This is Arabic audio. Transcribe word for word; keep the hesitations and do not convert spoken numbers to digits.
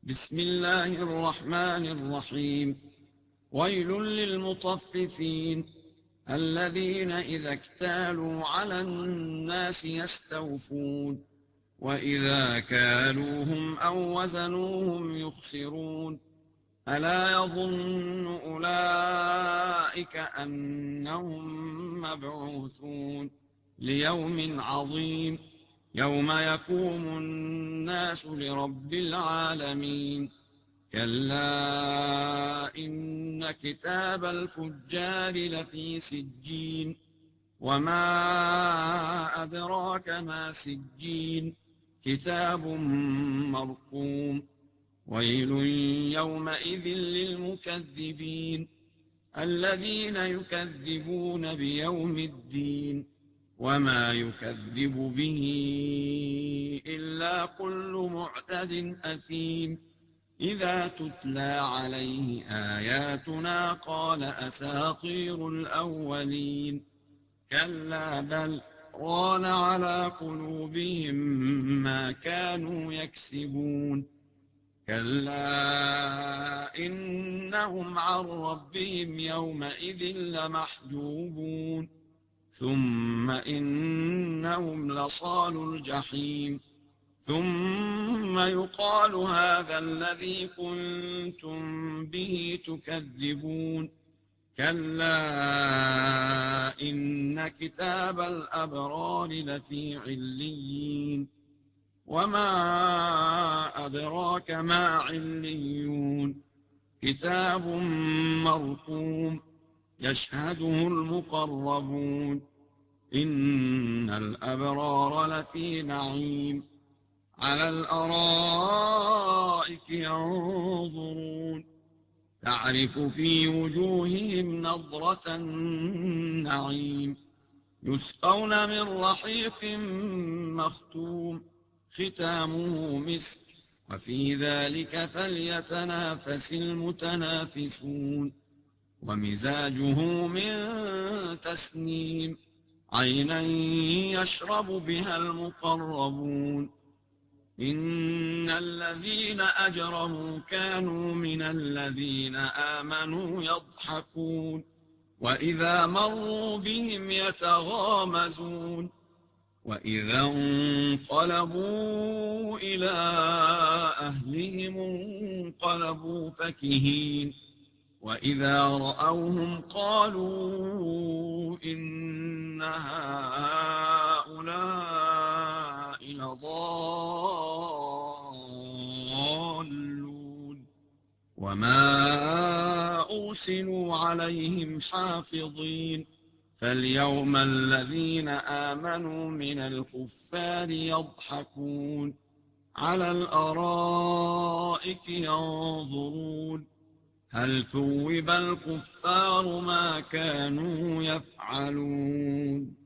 بسم الله الرحمن الرحيم. ويل للمطففين الذين إذا اكتالوا على الناس يستوفون وإذا كالوهم أو وزنوهم يخسرون. ألا يظن أولئك أنهم مبعوثون ليوم عظيم يوم يقوم الناس لرب العالمين. كلا إن كتاب الفجار لفي سجين وما أدراك ما سجين كتاب مرقوم. ويل يومئذ للمكذبين الذين يكذبون بيوم الدين وما يكذب به إلا كل معتد أثيم إذا تتلى عليه آياتنا قال أساطير الأولين. كلا بل ران على قلوبهم ما كانوا يكسبون. كلا إنهم عن ربهم يومئذ لمحجوبون ثم إنهم لصالوا الجحيم ثم يقال هذا الذي كنتم به تكذبون. كلا إن كتاب الأبرار لفي عليين وما أدراك ما عليون كتاب مرقوم يشهده المقربون. إن الأبرار لفي نعيم على الأرائك ينظرون تعرف في وجوههم نضرة النعيم يسقون من رحيق مختوم ختامه مسك وفي ذلك فليتنافس المتنافسون. ومزاجه من تسنيم عينا يشرب بها المقربون. إن الذين أجرموا كانوا من الذين آمنوا يضحكون وإذا مروا بهم يتغامزون وإذا انقلبوا إلى أهلهم انقلبوا فكهين وإذا رأوهم قالوا إن هؤلاء لضالون وما أرسلوا عليهم حافظين. فاليوم الذين آمنوا من الكفار يضحكون على الأرائك ينظرون هل ثوب الكفار ما كانوا يفعلون.